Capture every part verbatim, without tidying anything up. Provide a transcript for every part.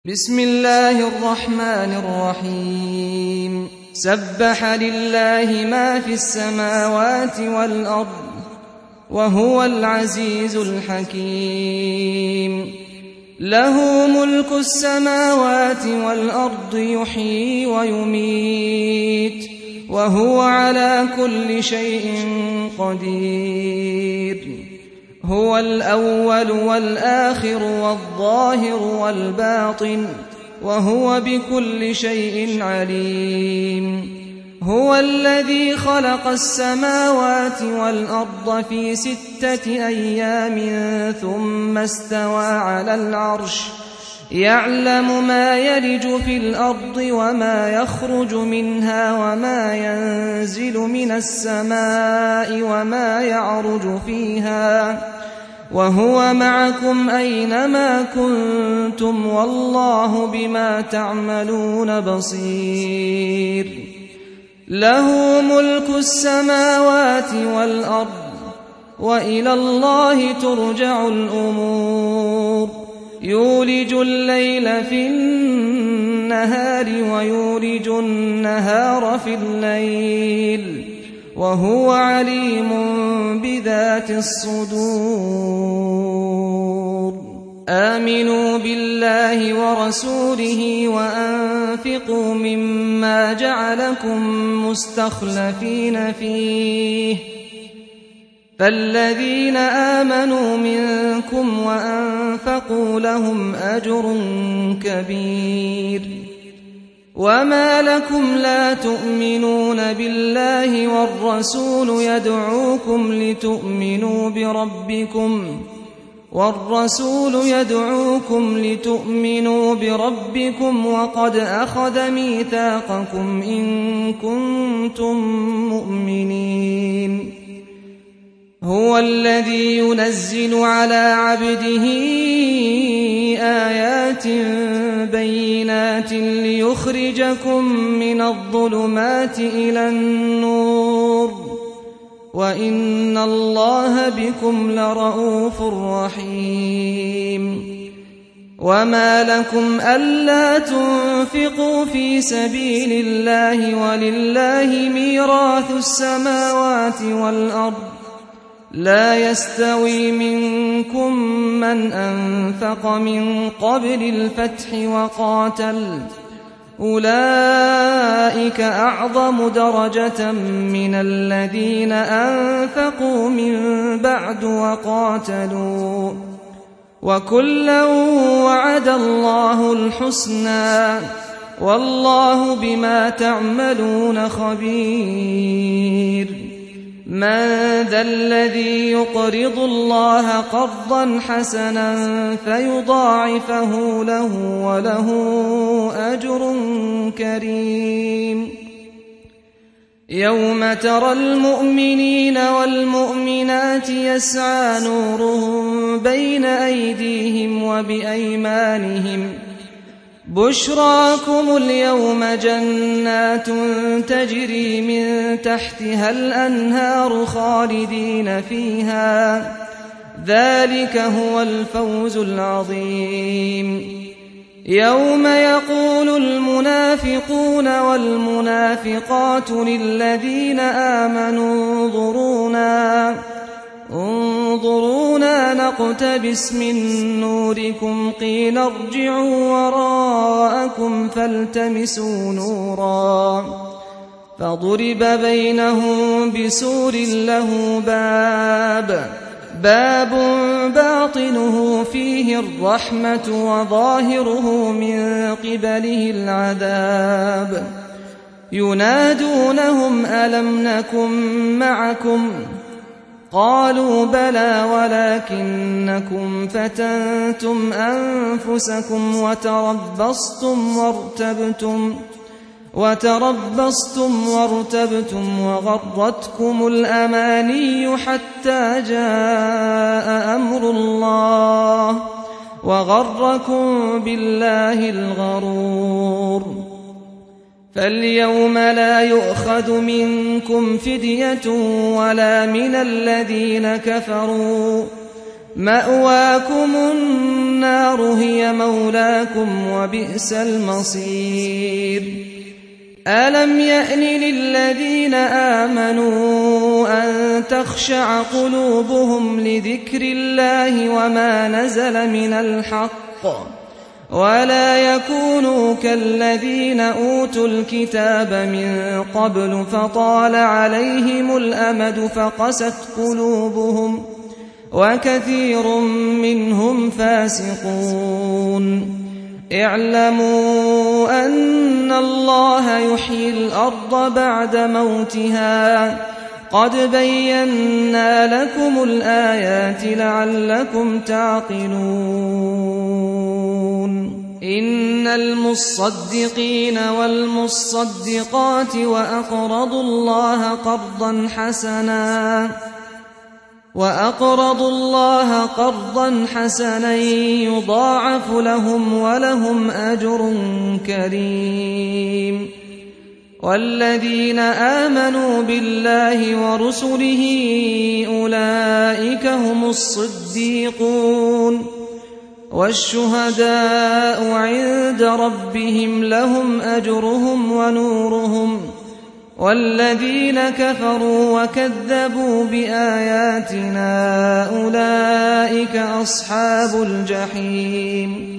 بسم الله الرحمن الرحيم سبح لله ما في السماوات والأرض وهو العزيز الحكيم له ملك السماوات والأرض يحيي ويميت وهو على كل شيء قدير هو الأول والآخر والظاهر والباطن وهو بكل شيء عليم هو الذي خلق السماوات والأرض في ستة أيام ثم استوى على العرش يعلم ما يلج في الأرض وما يخرج منها وما ينزل من السماء وما يعرج فيها وهو معكم أينما كنتم والله بما تعملون بصير له ملك السماوات والأرض وإلى الله ترجع الأمور يولج الليل في النهار ويولج النهار في الليل وهو عليم بذات الصدور آمنوا بالله ورسوله وأنفقوا مما جعلكم مستخلفين فيه فالذين آمنوا منكم وأنفقوا لهم أجر كبير وما لكم لا تؤمنون بالله والرسول يدعوكم لتؤمنوا بربكم والرسول يدعوكم لتؤمنوا بربكم وقد أخذ ميثاقكم إن كنتم مؤمنين هو الذي ينزل على عبده آيات بينات ليخرجكم من الظلمات إلى النور وإن الله بكم لرءوف رحيم وما لكم ألا تنفقوا في سبيل الله ولله ميراث السماوات والأرض لا يستوي منكم من أنفق من قبل الفتح وقاتل أولئك أعظم درجة من الذين أنفقوا من بعد وقاتلوا وكلا وعد الله الحسنى والله بما تعملون خبير من ذا الذي يقرض الله قرضا حسنا فيضاعفه له وله أجر كريم يوم ترى المؤمنين والمؤمنات يسعى نورهم بين أيديهم وبأيمانهم بشراكم اليوم جنات تجري من تحتها الأنهار خالدين فيها ذلك هو الفوز العظيم يوم يقول المنافقون والمنافقات للذين آمنوا انظرونا انظرونا نقتبس من نوركم قيل ارجعوا وراءكم فالتمسوا نورا فضرب بينهم بسور له باب باب باطنه فيه الرحمة وظاهره من قبله العذاب ينادونهم ألم نكن معكم قالوا بلى ولكنكم فتنتم أنفسكم وتربصتم وارتبتم وتربصتم وارتبتم وغرتكم الأماني حتى جاء أمر الله وغركم بالله الغرور فاليوم لا يؤخذ منكم فدية ولا من الذين كفروا مأواكم النار هي مولاكم وبئس المصير ألم يأن للذين آمنوا أن تخشع قلوبهم لذكر الله وما نزل من الحق ولا يكونوا كالذين أوتوا الكتاب من قبل فطال عليهم الأمد فقست قلوبهم وكثير منهم فاسقون اعلموا أن الله يحيي الأرض بعد موتها قد بينا لكم الآيات لعلكم تعقلون إن المصدقين والمصدقات وأقرضوا الله قرضا حسنا وأقرضوا الله قرضا حسنا يضاعف لهم ولهم أجر كريم والذين آمنوا بالله ورسله أولئك هم الصديقون والشهداء عند ربهم لهم أجرهم ونورهم والذين كفروا وكذبوا بآياتنا أولئك أصحاب الجحيم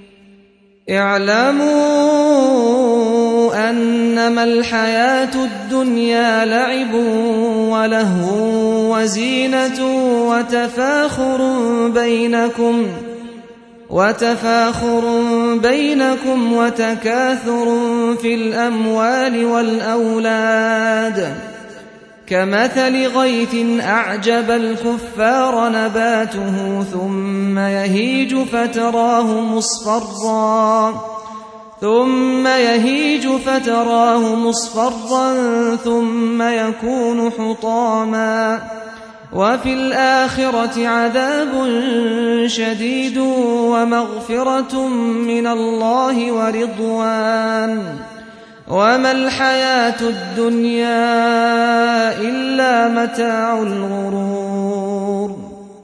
اعلموا أنما الحياة الدنيا لعب ولهو وزينة وتفاخر بينكم وتفاخر بينكم وتكاثر في الأموال والأولاد كمثل غيث أعجب الكفار نباته ثم يهيج فتراه مصفرا ثم يهيج فتراه مصفرا ثم يكون حطاما وفي الآخرة عذاب شديد ومغفرة من الله ورضوان وما الحياة الدنيا إلا متاع الغرور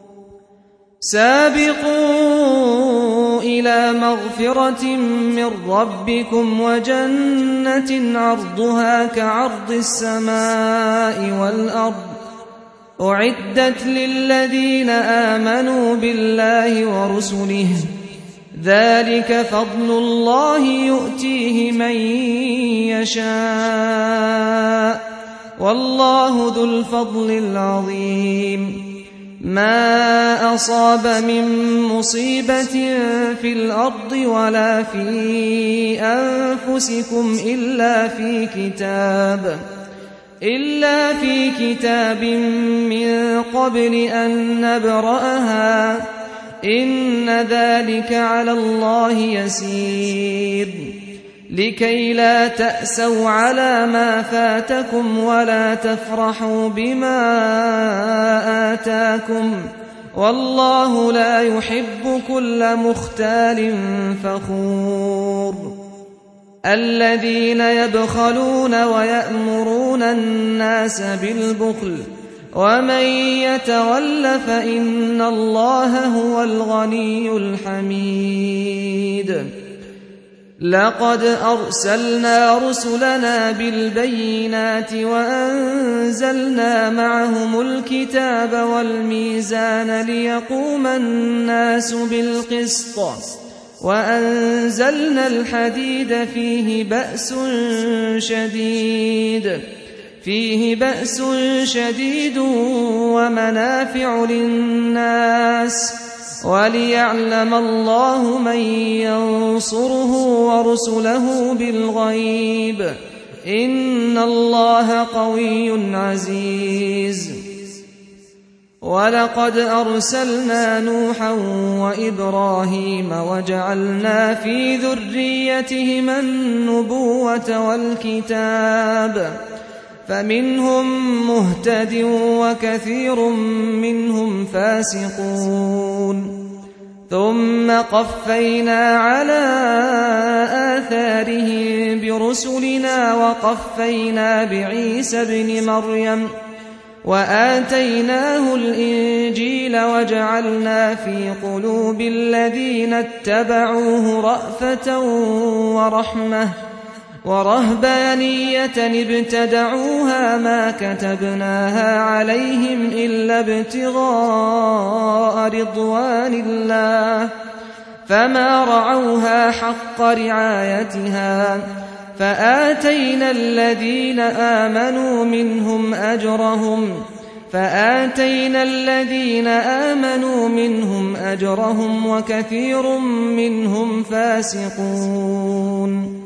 سابقوا إلى مغفرة من ربكم وجنة عرضها كعرض السماء والأرض أعدت للذين آمنوا بالله ورسله ذلك فضل الله يؤتيه من يشاء والله ذو الفضل العظيم ما أصاب من مصيبة في الأرض ولا في أنفسكم إلا في كتاب إلا في كتاب من قبل أن نبرأها إن ذلك على الله يسير لكي لا تأسوا على ما فاتكم ولا تفرحوا بما آتاكم والله لا يحب كل مختال فخور الذين يبخلون ويأمرون الناس بالبخل ومن يتول فإن الله هو الغني الحميد لقد أرسلنا رسلنا بالبينات وأنزلنا معهم الكتاب والميزان ليقوم الناس بالقسط وأنزلنا الحديد فيه بأس شديد فيه بأس شديد ومنافع للناس وليعلم الله من ينصره ورسله بالغيب إن الله قوي عزيز ولقد أرسلنا نوحا وإبراهيم وجعلنا في ذريتهما النبوة والكتاب فمنهم مهتد وكثير منهم فاسقون ثم قفينا على آثارهم برسلنا وقفينا بعيسى ابن مريم وآتيناه الإنجيل وجعلنا في قلوب الذين اتبعوه رأفة ورحمة ورهبانية ابتدعوها ما كتبناها عليهم إلا ابتغاء رضوان الله فما رعوها حق رعايتها فآتينا الذين آمنوا منهم أجرهم فآتينا الذين آمنوا منهم أجرهم وكثير منهم فاسقون.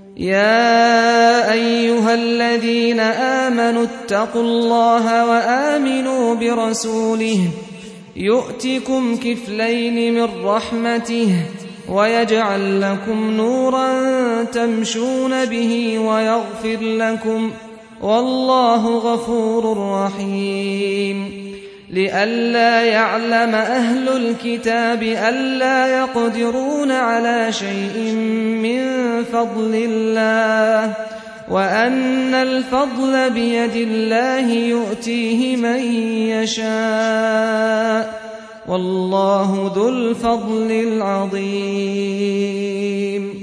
يا أيها الذين آمنوا اتقوا الله وآمنوا برسوله يؤتكم كفلين من رحمته ويجعل لكم نورا تمشون به ويغفر لكم والله غفور رحيم. لئلا يعلم أهل الكتاب ألا يقدرون على شيء من فضل الله وأن الفضل بيد الله يؤتيه من يشاء والله ذو الفضل العظيم.